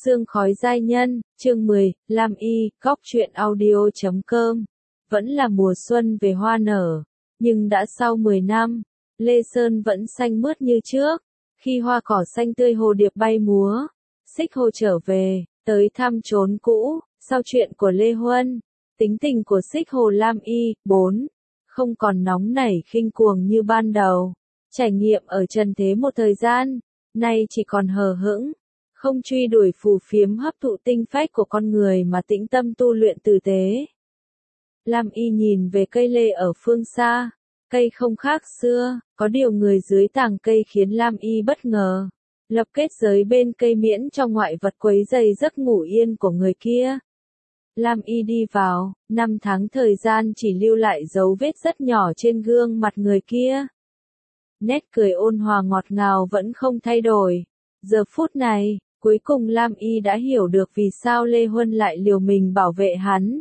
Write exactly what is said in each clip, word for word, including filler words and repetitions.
Sương khói giai nhân, chương mười, Lam Y, góc truyện audio chấm com. Vẫn là mùa xuân về hoa nở, nhưng đã sau mười năm, Lê Sơn vẫn xanh mướt như trước. Khi hoa cỏ xanh tươi hồ điệp bay múa, Xích Hồ trở về, tới thăm chốn cũ, sau chuyện của Lê Huân, tính tình của Xích Hồ Lam Y, bốn, không còn nóng nảy khinh cuồng như ban đầu. Trải nghiệm ở trần thế một thời gian, nay chỉ còn hờ hững, không truy đuổi phù phiếm hấp thụ tinh phách của con người mà tĩnh tâm tu luyện tử tế. Lam Y nhìn về cây lê ở phương xa, cây không khác xưa, có điều người dưới tàng cây khiến Lam Y bất ngờ. Lập kết giới bên cây miễn cho ngoại vật quấy rầy giấc ngủ yên của người kia. Lam Y đi vào, năm tháng thời gian chỉ lưu lại dấu vết rất nhỏ trên gương mặt người kia. Nét cười ôn hòa ngọt ngào vẫn không thay đổi. Giờ phút này, cuối cùng Lam Y đã hiểu được vì sao Lê Huân lại liều mình bảo vệ hắn.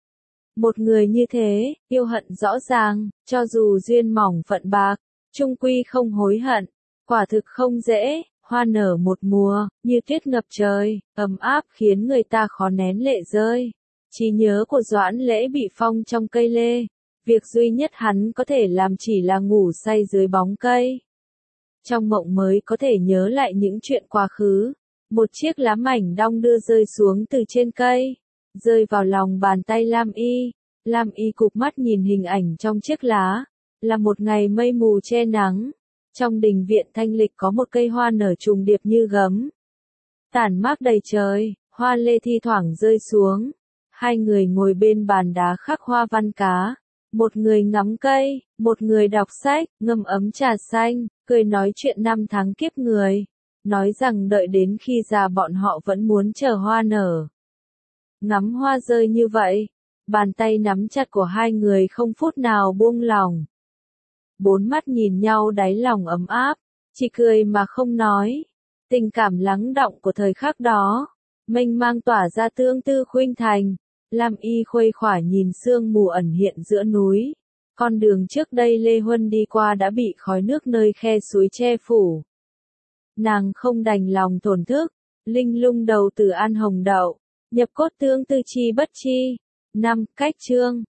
Một người như thế, yêu hận rõ ràng, cho dù duyên mỏng phận bạc, chung quy không hối hận. Quả thực không dễ, hoa nở một mùa, như tuyết ngập trời, ấm áp khiến người ta khó nén lệ rơi. Trí nhớ của Doãn Lễ bị phong trong cây lê. Việc duy nhất hắn có thể làm chỉ là ngủ say dưới bóng cây. Trong mộng mới có thể nhớ lại những chuyện quá khứ. Một chiếc lá mảnh đong đưa rơi xuống từ trên cây, rơi vào lòng bàn tay Lam Y. Lam Y cụp mắt nhìn hình ảnh trong chiếc lá. Là một ngày mây mù che nắng. Trong đình viện thanh lịch có một cây hoa nở trùng điệp như gấm. Tản mát đầy trời, hoa lê thi thoảng rơi xuống. Hai người ngồi bên bàn đá khắc hoa văn cá. Một người ngắm cây, một người đọc sách, ngâm ấm trà xanh, cười nói chuyện năm tháng kiếp người. Nói rằng đợi đến khi già bọn họ vẫn muốn chờ hoa nở. Ngắm hoa rơi như vậy, bàn tay nắm chặt của hai người không phút nào buông lỏng. Bốn mắt nhìn nhau đáy lòng ấm áp, chỉ cười mà không nói. Tình cảm lắng đọng của thời khắc đó, mênh mang tỏa ra tương tư khuynh thành. Lam Y khuây khỏa nhìn sương mù ẩn hiện giữa núi. Con đường trước đây Lê Huân đi qua đã bị khói nước nơi khe suối che phủ. Nàng không đành lòng thổn thức, linh lung đầu từ An Hồng Đậu, nhập cốt tương tư chi bất chi. Năm, cách chương,